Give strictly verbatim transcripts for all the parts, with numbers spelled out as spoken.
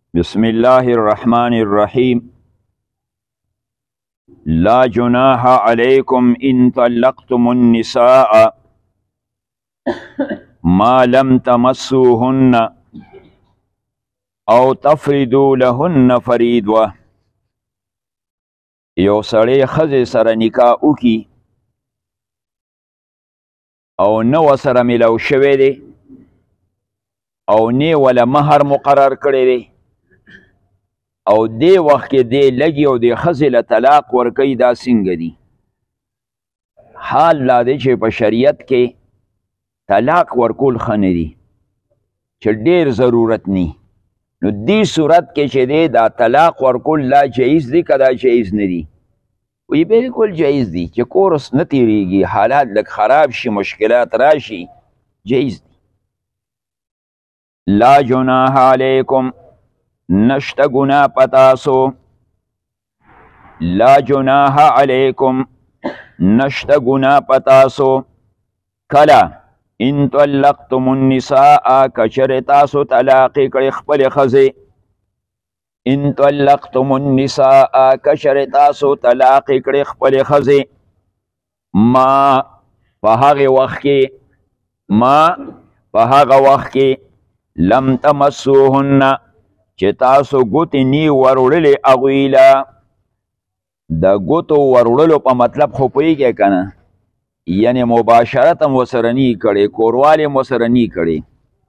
بسم الله الرحمن الرحيم. لا جناح عليكم إن طلقتم النساء ما لم تمسوهن او تفردوا لهن فريضة. یو سړی ښځې سره نکاح وکړي او نه ورسره ملو شوی دی او نه وله مهر مقرر کړی دی او دې وخت کې دی لګي او دې ښځې له طلاق ورکوي، دا څنګه دي؟ حال لا دی چې په شریعت کې طلاق ورکول ښه نه دي، چې ډېر ضرورت نی. نو دې صورت کې چې دی دا طلاق ورکول لا جایز دی که دا جایز نه دي؟ وی بالکل جایز دي، چې کورس نه تیریږي، حالات لږ خراب شي، مشکلات راشي، جایز دي. لا جناح علیکم، نشته ګناه پتاسو. لا جناح علیکم، نشته ګناه پتاسو. کله ان طلقتم النساء، کچر تاسو طلاق کړي خپلې ښځې. ان طلقتم النساء، کچر تاسو طلاق کړي خپلې ښځې. ما په هغې وخت کې ما په هغه وخت کې لم تمسوهن، چې تاسو ګوتې نی وروړلې هغوی له. د ګوتو وروړلو په مطلب خو پوهېږئ که نه؟ یعنی مباشرت هم ورسره نی کړی، کوروالی هم ورسره نی کړی.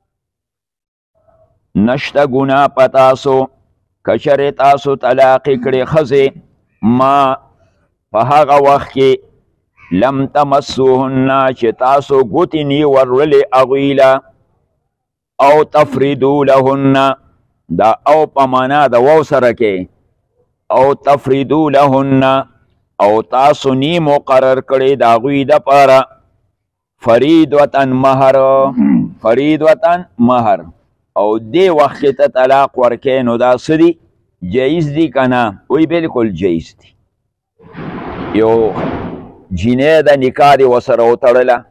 نشته ګناه په تاسو که چېرې تاسو طلاقې کړې ښځې. ما په هغه وخت کې لم تمسوهن، چې تاسو ګوتې نی وروړلې هغوی له. او تفردو لهن، دا او په معنا د واو سره کې، او تفردو لهن، او تاسو نی مقرر کړی د هغوی دپاره فریضةً مهر، فریضةً مهر. او دې وخت کې ته طلاق ورکې، نو دا څه دي؟ جایز دي که نه؟ وی بالکل جایز دي. یو جینۍ د نکاح دې ورسره وتړله،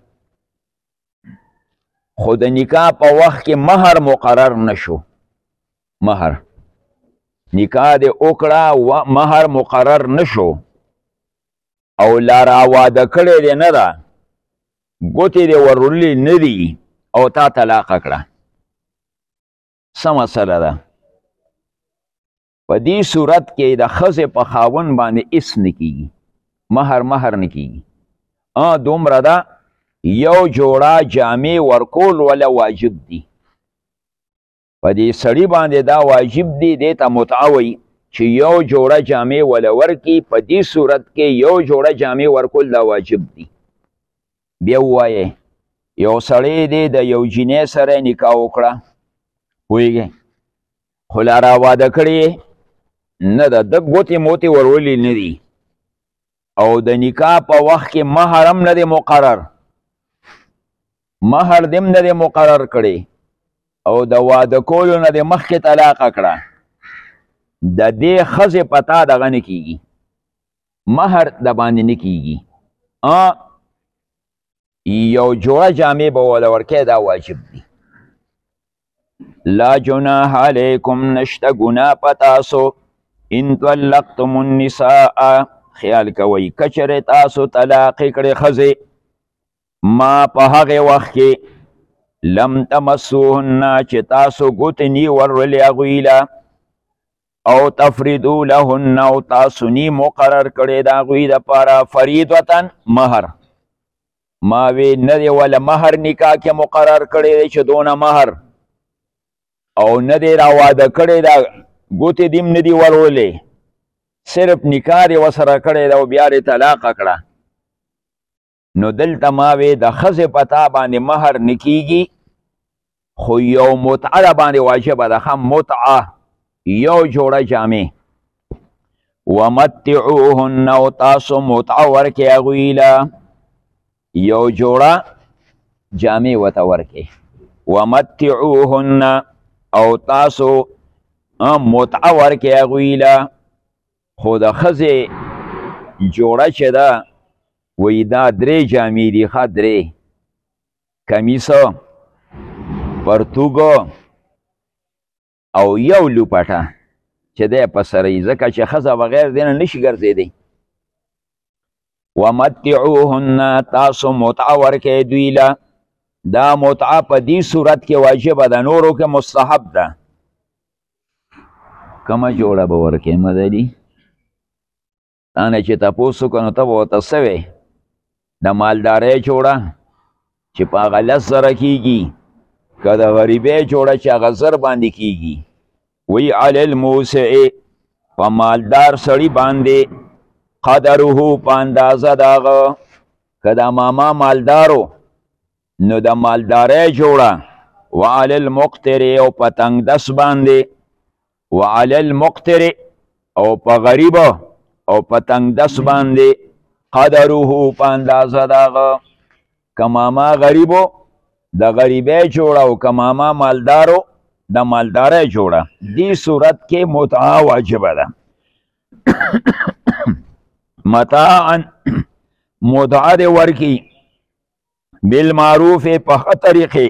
خو د نکاح په وخت کې مهر مقرر نشو. مهر نکاح دې وکړه، مهر مقرر نشو او لا را واده کړی دی نه ده، ګوتې دې وروړلې نه دي او تا طلاقه کړه، څه مسله ده؟ په دې صورت کې د ښځې په خاوند باندې هېڅ نه کېږي، مهر مهر نه کېږي. ا دومره ده یو جوړه جامې ورکول وله واجب دي. په دې سړي باندې دا واجب دی، دې ته متعه وایي چې یو جوړه جامې وله ورکي. په دې صورت کې یو جوړه جامې ورکول دا واجب دي. بیا ووایې یو سړی دی د یو جینۍ سره نکاح وکړه، پوهېږئ، خو لا را واده کړې نه ده، ده ګوتې موتې وروړلې نه دي او د نکاح په وخت کې مهر هم نه دی مقرر، مهر دې هم نه دی مقرر کړی او د واده کولو نه دې مخکې طلاقه کړه. د دې ښځې په تا دغه نه کېږي، مهر د باندې نه کېږي. یو جوړه جامې به وله ورکوې، دا واجب دي. لا جناح علیکم، نشته ګناه په تاسو. ان طلقتم النساء، خیال کوئ که چېرې تاسو طلاقې کړې ښځې. ما په هغې وخت کې لم تمسوهن، چې تاسو ګوتې نی وروړلې هغوی له. او تفردو لهن، او تاسو نی مقرر کړی د هغوی دپاره فریضةً مهر. ما وی نه دی وله مهر نکاح کې مقرر کړی دی چې دونه مهر، او نه دی را واده کړی دا ګوتې دې هم نه دي وروړلې، صرف نکاح دې ورسره کړی ده او بیا دې طلاقه کړه. نو دلته ما وی د ښځې په تا باندې مهر نه کېږي، خو یو متعه د باندې واجبه ده، ښه متعه، یو جوړه جامې. ومتعوهن، او تاسو متعه ورکې هغوی له، یو جوړه جامې ورته ورکې. ومتعوهن، او تاسو متعه ورکې هغوی له. خو د ښځې جوړه چې ده وی دا درې جامې دي، ښه درې، کمیس، پرتوګ او یو لوپټه چې دی په سره یي ځکه چې ښځه بغیر دی نه نشي ګرځېدی ومتعوهن تاسو متعه ورکئ دوی له دا متعه په دې صورت کې واجبه ده نورو کې مستحب ده کومه جوړه به ورکې مدلي تا نه چې تپوس وکړو نو ته به ورته څه وې د مالدارۍ جوړه چې په هغه لس زره کېږي که د غریبۍ جوړه چې هغه زر باندې کېږي وی علی الموسع په مالدار سړي باندې قدره په اندازه د هغه که د ماما مالدارو نو د مالدارۍ جوړه وعلی المقتر او په تنګ دس باندې وعلى المقتر او په غریب او په تنګ دس باندې قدره په اندازه دغه که ماما غریبو د غریبۍ جوړه او که ماما مالدارو د مالدارۍ جوړه دې صورت کې متعه واجبه ده متاعا متعه دې ورکي بالمعروف په ښه طریقې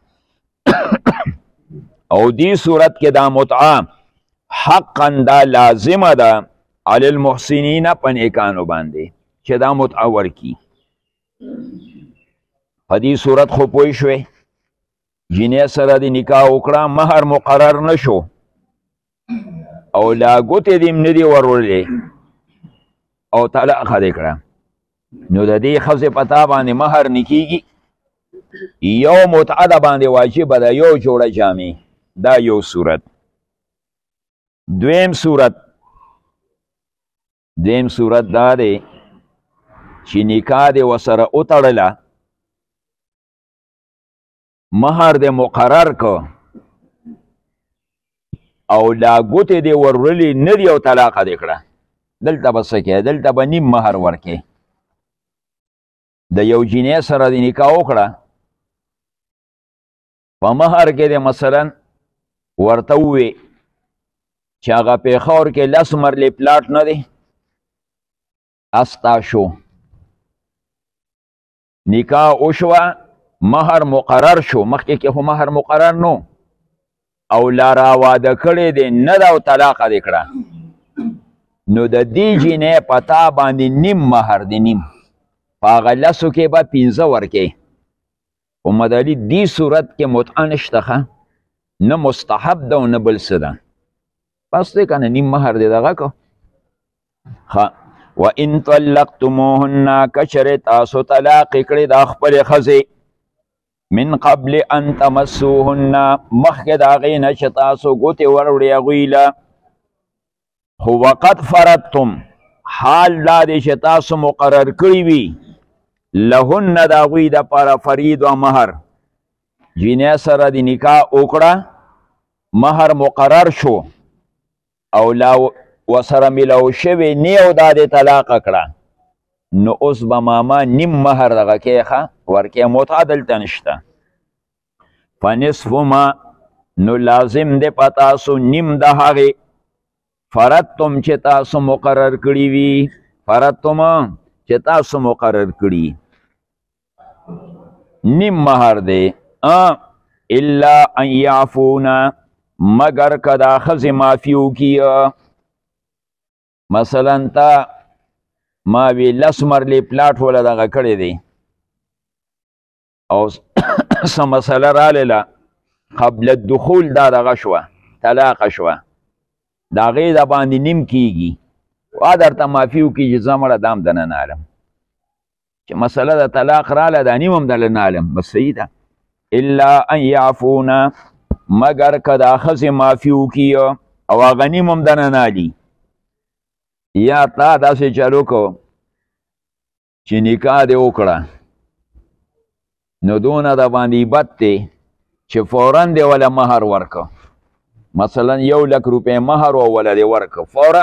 او دې صورت کې دا متعه حقا دا لازمه ده علی المحسنین په نیکانو باندې چې دا متعه ورکي په دې صورت خو پوه شوې جینۍ سره د نکاح وکړه مهر مقرر نه شو او لا ګوتې دې هم نه دي وروړلې او طلاقه دې کړه نو د دې ښځې په تا باندې مهر نه کېږي یو متعه د باندې واجبه ده یو جوړه جامې دا یو صورت دویم صورت دویم صورت دا دی چې نکاح دې ورسره وتړله مهر دې مقرر که او لا ګوتې دې وروړلې نه دي او طلاقه دې کړه دلته به څه کوې دلته به نیم مهر ورکې د یو جینۍ سره د نکاح وکړه په مهر کې دې مثلا ورته ووې چې هغه پېښور کې لس مرلې پلاټ نه دی استا شو نکاح وشوه مهر مقرر شو مخکې کې خو مهر مقرر نو او لا راواده کړی دی نه ده او طلاقه دې کړه نو د دې جینۍ په تا باندې نیم مهر دی نیم په هغه لسو کې به پنځه ورکې خو مدلي دې صورت کې متعه نشته ښه نه مستحب ده او نه بل څه ده بس دی که نه نیم مهر دی دغه که ښه وان طلقتموهن که چېرې تاسو طلاق کړې دا خپلې ښځې من قبل ان تمسوهن مخکې د هغې نه چې تاسو ګوتې وروړې هغوی له خو وقد فرضتم حال دا دی چې تاسو مقرر کړي وي لهن د هغوی دپاره فرید و مهر جینۍ سره د نکاح وکړه مهر مقرر شو او لا ورسره میلاو شوی نه او دا دې طلاقه کړه نو اوس به ماما نیم مهر دغه کې ښه ورکې متعه دلته نشته فنصف ما نو لازم دی په تاسو نیم د هغې فرضتم چې تاسو مقرر کړي وي فرضتم چې تاسو مقرر کړي نیم مهر دی الا ان یعفونا مگر که دا ښځې معافي وکړي مثلا تا ما وی لس مرلې پلاټ وله دغه کړی دی او څه مسله راغله قبل الدخول دا دغه شوه طلاقه شوه د هغې د باندې نیم کیږي وا درته معافي وکړي چې زه مړه دا هم دنه نه علم چې مسله د طلاق راله دا نیم هم دله نه علم بس صحیح ده الا ان یعفونا مگر که دا ښځې معافي وکړي او هغه نیم هم دنه نه علي یا تا داسې چلو کو چې نکاح دې وکړه نو دونه د باندې بد دی چې فورا دې وله مهر ورکه مثلا یو لک روپۍ مهر و وله دې ورکه فورا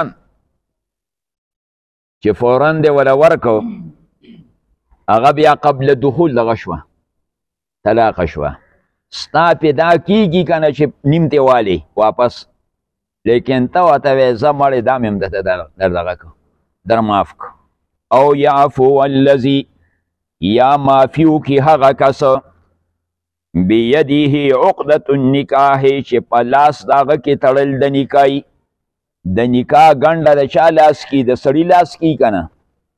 چې فورا دې وله ورکه هغه بیا قبل دخول دغه شوه طلاقه شوه ستا پې دا کېږي که نه چې نیم تې والې واپس لیکن ته ورته وایې زه مړې دا مې هم درته در دغه که در معاف که او یعفو الذي یا معافي وکړي هغه کس بیدیه عقدة النکاح چې په لاس داغه کې تړل د نکاح د نکاح ګنډه د چا لاس کې د سړي لاس کې کنه.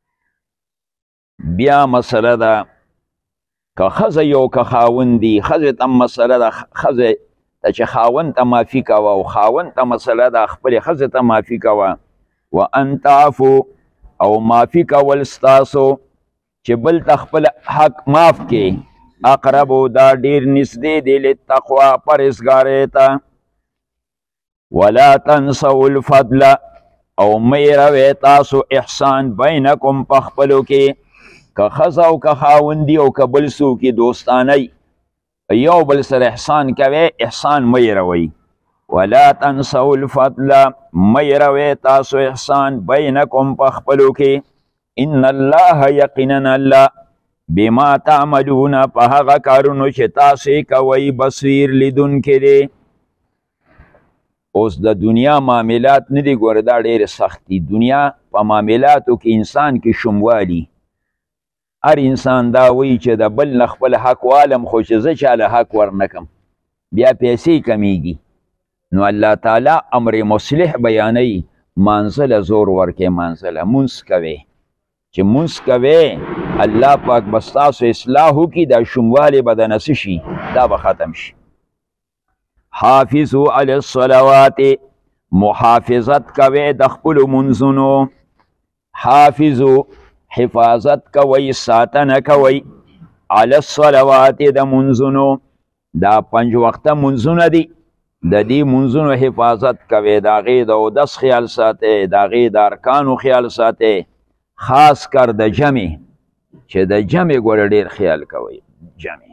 بیا مسله ده که ښځه یو که خاوند دي ښځې ته مسله ده ښځې ته چې خاوند ته معافي کوه او خاوند ته مسله ده خپلې ښځې ته معافي کوه. وان تعفو او معافي کول ستاسو چې بل ته خپل حق معاف کې اقربو دا ډیر نږدې دی للتقوا پرهیزګارۍ ته. ولا تنسوا الفضل او مه هېروئ تاسو احسان بینکم په خپلو کې که ښځه او که خاوند دي او که بل څوک یې دوستانۍ یو بل سره احسان کوئ احسان مه هېروئ. ولا تنسوا الفضل مه هېروئ تاسو احسان بینکم په خپلو کې. ان الله یقینا الله بما تعملون په هغه کارونو چې تاسو یې کوئ بصیر لیدونکی دی. اوس د دنیا معاملات نه دي ګوره دا ډېرې سخت دي. دنیا په معاملاتو کې انسان کې شموالي هر انسان دا وایي چې د بل نه خپل حق والم خو چې زه چاله حق ورنکم بیا پیسې کمیږي. نو الله تعالی امر مصلح بیانوي مانځه له زور ورکې مانځه له مونځ کوې چې مونځ کوې الله پاک به ستاسو اصلاح وکړي دا شموالی به د نسه شي دا به ختم شي. حافظو علی الصلوات محافظت کوئ د خپلو منځونو. حافظو حفاظت کوئ ساتنه کوئ علی الصلوات د منځونو دا پنج وخته منځونه دي د دې منځونو حفاظت کوئ د هغې د اودس خیال ساتئ د هغې د ارکانو خیال ساتئ خاص کر د جمع چې د جمع ګوره ډېر خیال کوئ. جمع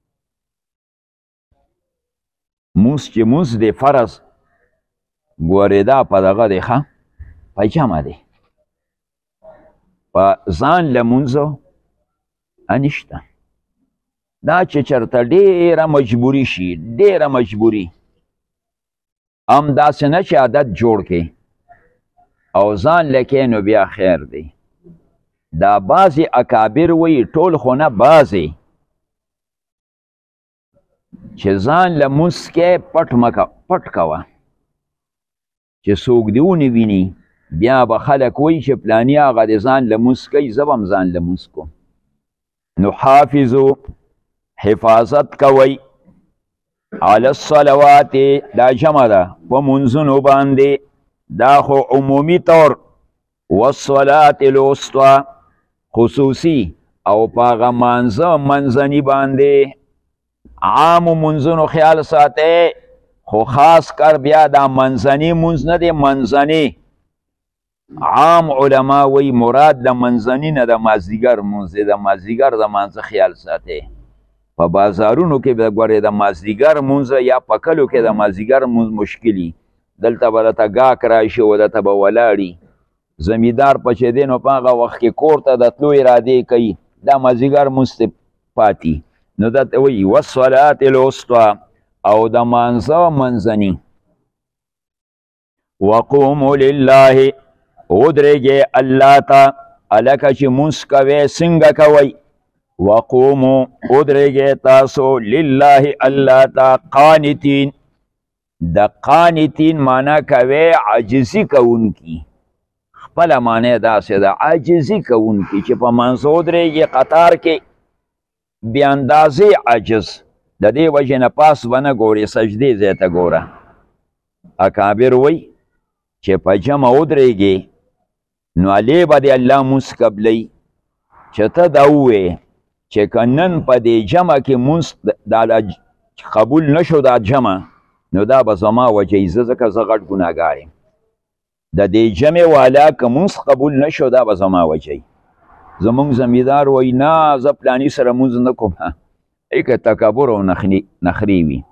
موس چې موس دی فرض ګورې دا په دغه دی ښه په جمع دی په ځان لمونځو انشته دا چې چېرته ډېره مجبوري شي ډېره مجبوري هم داسې نه چې عادت جوړ کړي او ځان لکې نو بیا خیر دی. دا بعضې اکابر وایي ټول خو نه بعضې چې ځان لمونځ کې پټ مکه پټ کوه چې څوک دې ونه ویني بیا به خلک وایي چې پلاني هغه د ځان لمونځ کوي زه به هم ځان لمونځ کوم. نو حافظو حفاظت کوئ علی الصلوات دا جمع ده په منځونو باندې دا خو عمومي طور والصلاة الوسطی خصوصي او په هغه مانځه منځني باندې عامو منځونو خیال ساتئ خو خاص کر بیا دا منځني منځ نه دی منځني عام علما وی مراد د منځني نه د مازدیګر منځ دی د مازدیګر د مانځه خیال ساتئ. په بازارونو کې به ګورې د مازدیګر مونځ یا په کلو کې د مازدیګر مونځ مشکلي دلته به درته ګاک راشي او دلته به ولاړي زمیندار په چې دی نو په هغه وخت کې کور ته د تلو ارادې کوي دا مازدیګر مونځ ته پاتې نو درته وایي والصلاة الوسطی او د مانځه منځني. وقوموا لله ودرېږئ الله ته هلکه چې مونځ کوئ څنګه کوئ وقومو ادرگی تاسو لله اللہ تا قانتین دا قانتین مانا کوي عاجزی کون کی خپل معنی دا سه دا عاجزی کون کی چې په منځو ادرگی قطار کې بی اندازې عاجز د دې وجه نه پاس ونه ګوري سجدې ځای ته ګوره. اکابر وی چې په جمع ودرېږي نو علی به د الله مونځ قبلی چې ته دا ووایې چې که نن په دې جمع کې مونځ دا قبول نشو دا جمع نو دا به زما وجه زه ځکه زه غټ ګناهګار یم د دې جمع والا که مونځ قبول نشو دا به زما وجه زمونږ زمیندار وایي نه زه پلاني سره مونځ نه کوم ای که تکبر او نخري وي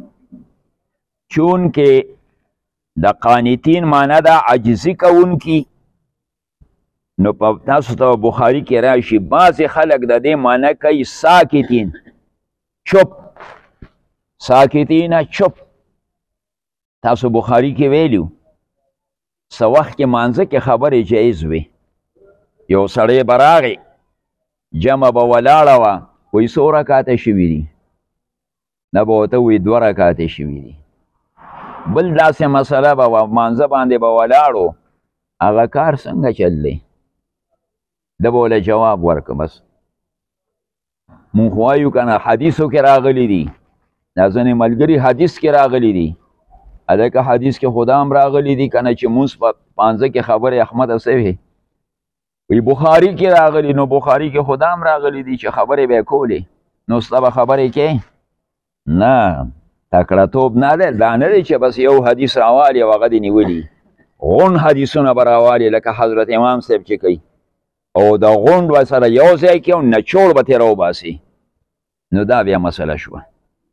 چونکې د قانتین معنی دا عجزي کوونکي نو په تاسو ته بخاري کې راشي بعضې خلک د دې معنی کوي ساکتین چپ ساکتینه چپ تاسو بخاري کې ویلو څه وخت کې مانځه کې خبرې جایز وي یو سړی به راغی جمع به ولاړه وه وایي څو رکاته شوي دي نه به ورته وایي دوه رکاتې شوي دي. بل داسې مسله به وه مانځه باندې به ولاړو هغه کار څنګه چل دی ده به وله جواب ورکړه. بس مونږ خو وایو که نه حدیثو کې راغلی دي دا ځینې ملګري حدیث کې راغلی دي هلکه حدیث کې خدا هم راغلی دي که نه چې مونځ په پانځه کې خبرې احمده څه وی بخاری کې راغلی نو بخاری کې خدا هم راغلی دي چې خبرې به یې کولې نو ستا به خبرې کې نه تکړه توب نه دی دا نه دی چې بس یو حدیث راوالي او هغه دې نیولي غون حدیثونه به راوالي لکه حضرت امام صاحب چې کوي او د غونډ ورسره یو ځای کې او نچوړ به ترې راوباسي نو دا بیا مسله شوه.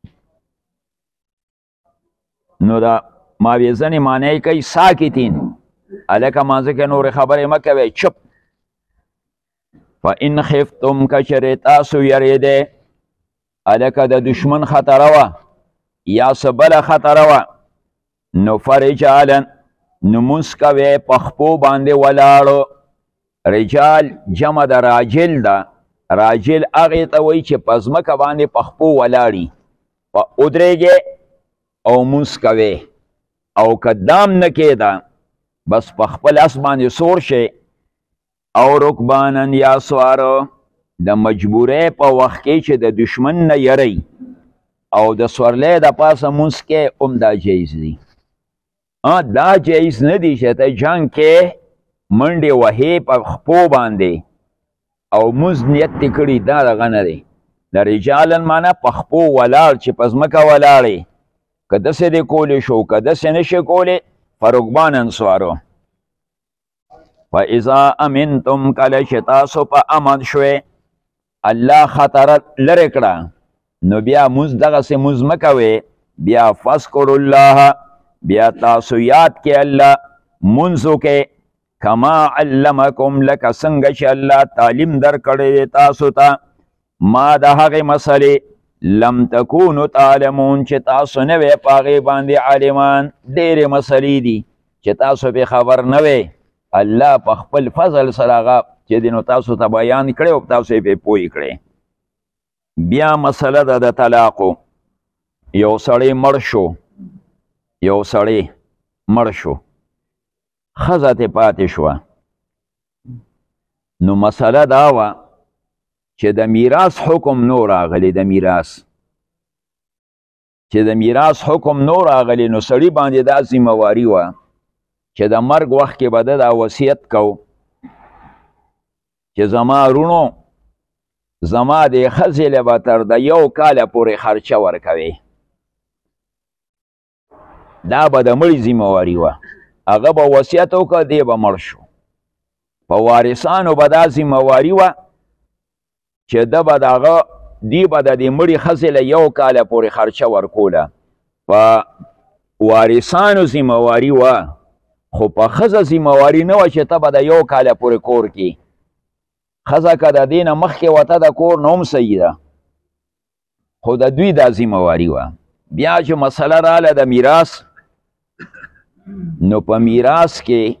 نو دا ماویې ځینې معنی کوي ساکتین هلکه مانځه کې نورې خبرې مه کوئ چپ. فإن خفتم کچرې تاسو یریدی هلکه د دشمن خطره وه یا څه بله خطره وه نو فرجالا نو مونځ کوئ په خپو باندې ولاړو. رجال جمع د راجل ده راجل هغې ته وایي چې په ځمکه باندې په خپو ولاړي په ودرېږې او مونځ کوئ او که دام نه کېده بس په خپل اس باندې سور شي او رکبانن یا سواره د مجبورۍ په وخت کې چې د دشمن نه یری او د سورلی د پاسه مونځ کې هم دا جایز دي. دا جایز نه دي چې ته جنګ کې منډې وهې په خپو باندې او مونځ نیت دې کړي دا دغه نه دی. د رجالن معنی په خپو ولاړ چې په ځمکه ولاړې که داسې دې کولی شو که داسې نشي کولی فرکبانن سوارو. فاذا امنتم کله چې تاسو په امن شوئ الله خطره لرې کړه نو بیا مونځ دغسې مونځ مه کوئ بیا فذکروا الله بیا تاسو یاد کې الله مونځ وکئ کما علمکم لکه څنګه چې الله تعلیم درکړی دی تاسو ته ما د هغې مسلې لم تکونو تعلمون چې تاسو نه وی په هغې باندې عالمان. ډېرې مسلې دي چې تاسو پې خبر نه وی الله په خپل فضل سره هغه چې دی نو تاسو ته بیان کړی او تاسو یې پې پوه کړی. بیا مسله ده د طلاقو. یو سړی مړ شو یو سړی مړ شو ښځه ترې پاتې شوه نو مسله دا وه چې د میراث حکم نو راغلی د میراث چې د میراث حکم نو راغلی نو سړي باندې دا ذمهواري وه چې د مرګ وخت کې به ده دا وصیت کو چې زما رونو زما د ښځې له به تر د یو کاله پورې خرچه ورکوي. دا به د مړي ذمهواري وه هغه به وصیت وکړه دی به مړ شو په وارثانو به دا ذمهواري وه چې ده به د هغه دی به د دې مړي ښځې له یو کاله پورې خرچه ورکوله. په وارثانو ذمهواري وه خو په ښځه ذمهواري نه وه چې ته به د یو کاله پورې کور کې ښځه که د دې نه مخکې وته د کور نه هم صحیح ده خو د دوی دا ذمهواري وه. بیا چې مسله راله د میراث نو په میراث کې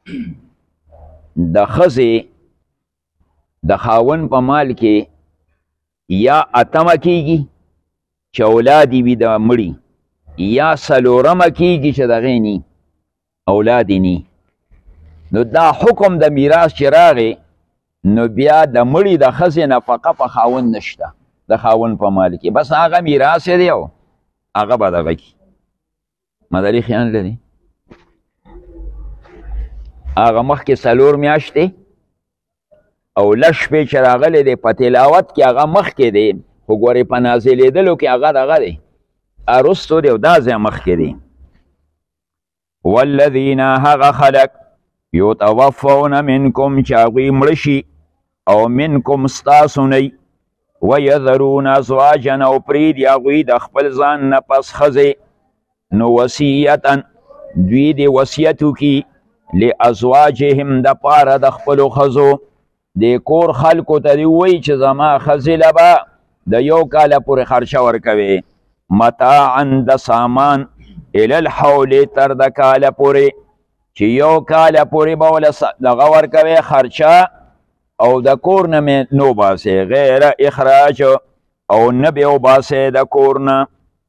د ښځې د خاوند په مال کې یا اتمه کیږي چې اولاد وي د مړي یا څلورمه کیږي چې د هغې ني اولاد یې ني. نو دا حکم د میراث چې راغی نو بیا د مړي د ښځې نفقه په خاوند نشته د خاوند په مال کې بس هغه میراث دی او هغه به دغه کي مدلي خیال لري. هغه مخکې څلور میاشتې او لږ شپې چې راغلی دی په تلاوت کې هغه مخکې دی خو ګورې په نازلېدلو کې هغه دغه دی اروستو دی او دا ځای مخکې دی. والذین هغه خلق یتوفون منکم چې هغوی مړه شي او منکم ستاسو نه ویذرون ازواجا او پرېږدي هغوی د خپل ځان نه پس ښځې نو وصیتا دوی دې وصیت وکړي لازواجهم د پاره د خپلو ښځو د کور خلکو ته دې ووایي چې زما ښځې له به د یو کاله پورې خرچه ورکوي متاعا د سامان الی الحول تر د کاله پورې چې یو کاله پورې به وله دغه ورکوي خرچه او د کور نه مې نو باسې غیر اخراج او نه به وباسې د کور نه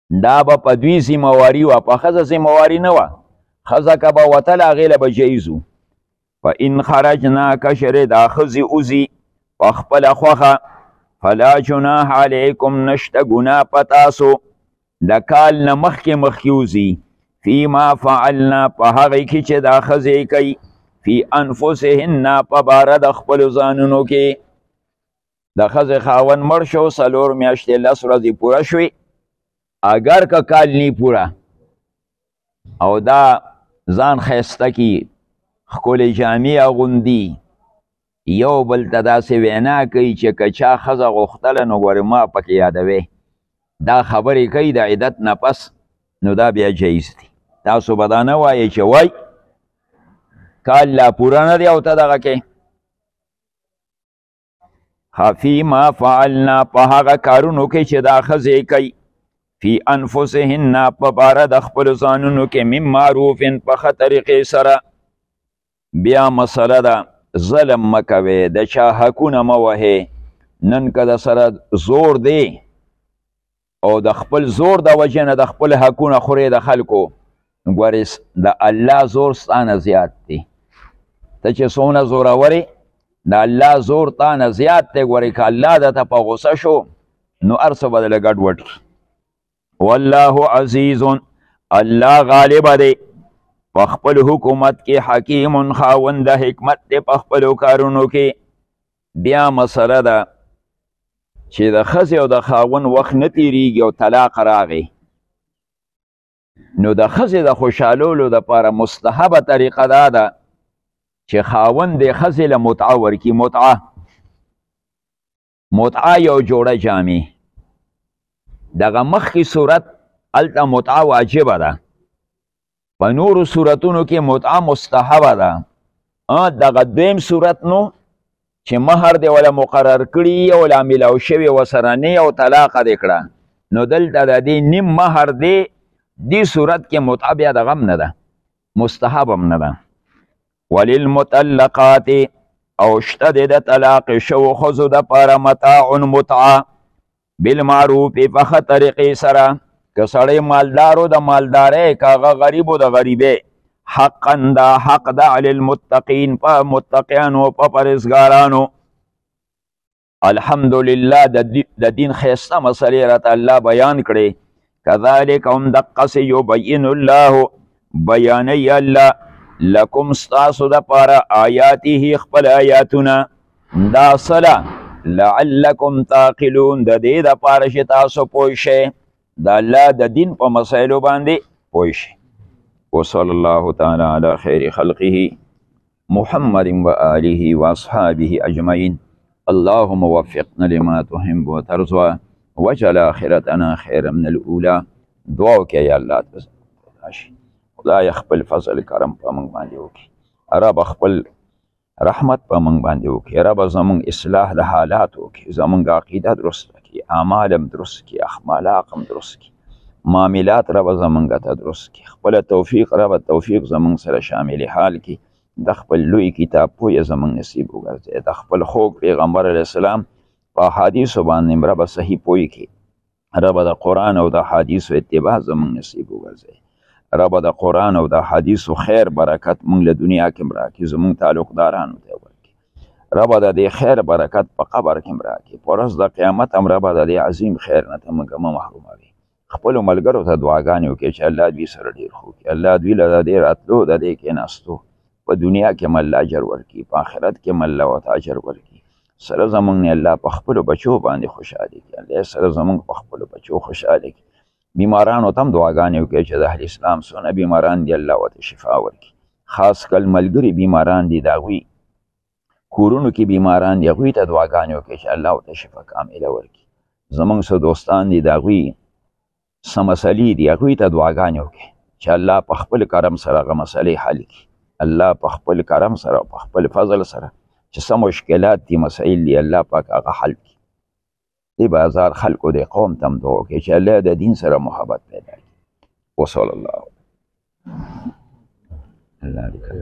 دا به په دوی ذمهواري وه، په ښځه ذمهواري نه وه. ښځه که به وتله هغې له به جایز وو. فإن خرجنا که چېرې دا ښځې وځي په خپله خوښه فلا جناح علیکم نشته ګناه په تاسو د کال نه مخکې مخکې وځي فیما فعلنا په هغې کې چې دا ښځې کوي فی انفسهن په باره د خپلو ځانونو کې. د ښځې خاوند مړ شو، څلور میاشتې لس ورځې پوره شوې، اگر که کال نی پوره او دا ځان ښایسته کي، ښکلې جامې اغوندي، یو بل ته داسې وینا کوي چې که چا ښځه غوښتله نو ګورې ما پکې یادوي، دا خبرې کوي د عدت نه پس، نو دا بیا جایز دي. تاسو به دا نه وایئ چې وای کال لا پوره نه دی او ته دغه کې. فی ما فعلنا په هغه کارونو کې چې دا ښځې کوي فی انفسهن په باره د خپلو ځانونو کې من معروف په ښه طریقې سره. بیا مسله ده ظلم مه کوئ، د چا حقونه مه وهئ. نن که د سره زور دی او د خپل زور د وجې نه د خپل حقونه خورې د خلکو، ګورې د الله زور ستا نه زیات دی. ته چې څومره زورور د الله زور تا نه زیات دی. ګورې که الله درته په غوسه شو نو هر څه به دله ګډوډ کړي. والله عزیز، الله غالبه دی په خپل حکومت کې، حکیم خاوند د حکمت دی په خپلو کارونو کې. بیا مسله ده چې د ښځې او د خاوند وخت نه تیریږي او طلاق راغی، نو د ښځې د خوشحالولو دپاره مستحبه طریقه دا ده چې خاوند د ښځې له متعه ورکړي. متعه متعه یو جوړه جامې. دغه مخکې صورت هلته متعه واجبه ده، په نورو صورتونو کې متعه مستحبه ده. دغه دویم صورت نو چې مهر دی وله مقرر کړي او لا میلاو شوې ورسره نه او طلاقه دې کړه، نو دلته د دې نیم مهر دی. دې صورت کې متعه بیا دغه هم نه ده، مستحب هم نه ده. وللمطلقات او شته دی د طلاق شوو ښځو دپاره متاع متعه بالمعروف په ښه طریقې سره. که سړی مالدارو د مالدارۍ، که هغه غریبو د غریبۍ. حقا دا حق ده علی المتقین په متقیانو په پرهیزګارانو. الحمدلله د دین ښایسته مسلې راته الله بیان کړې. کذلک هم دقسې یبین الله بیانوي الله لکم ستاسو دپاره آیاته خپل آیاتونه. دا صله لعلکم تعقلون، د دې دپاره چې تاسو پوه شئ د الله د دین په مسایلو باندې پوه شئ. وصلی الله تعالی علی خیر خلقه محمد و آله و اصحابه اجمعین. اللهم وفقنا لما تحب وترضى واجعل آخرتنا خیر من الاولى. دعا وکړئ یا الله ته خدای خپل فضل کرم په موږ باندې وکړي، رب خپل رحمت په موږ باندې وکړي، رب زموږ اصلاح د حالات وکړي، زموږ عقیده درست کړي، اعمال هم درست کړي، اخلاق هم درست کړي، معاملات رب زموږ ته درست کړي. خپل توفیق رب توفیق زموږ سره شامل حال کړي. د خپل لوی کتاب پویه زموږ نصیب وګرځي. د خپل خوږ پیغمبر علیه السلام په حدیثو باندې رب صحیح پوی کړي. رب د قرآن او د حدیثو اتباع زموږ نصیب وګرځي. رب د قرآن او د حدیثو خیر برکت موږ له دنیا کې راکړي، زموږ تعلقدارانو ته ورکړي. رب د دې خیر برکت په قبر کې راکړي، په ورځ د قیامت هم رب د دې عظیم خیر نه ته موږ مه محروموي. خپلو ملګرو ته دعاګانې وکړي چې الله دوی سره ډېر ښه وکړي، الله دوی له د دې راتلو د دې کېناستو په دنیا کې هم الله اجر ورکړي، په آخرت کې هم الله ورته اجر ورکړي. سره زموږ نه الله په خپلو بچو باندې خوشحالي کړي، الله سره زموږ په خپلو بچو خوشحالي کړي. بیمارانو ته هم دعاګانې وکړي چې د اهل اسلام څونه بیماران دي الله ورته شفا ورکړي. خاص کل ملګري بیماران دي، د هغوی کورونو کې بیماران دي، هغوی ته دعاګانې وکړي چې الله ورته شفا کامله ورکړي. زموږ څه دوستان دي، د هغوی څه مسلې دي، هغوی ته دعاګانې وکړي چې الله په خپل کرم سره هغه مسلې حل کړي. الله په خپل کرم سره او په خپل فضل سره چې څه مشکلات دي، مسایل دي، الله پاک هغه حل کړي. دې بازار خلکو د قوم ته هم دعا وکړي چې الله د دین سره محبت پیدا کړي. وصلی الله.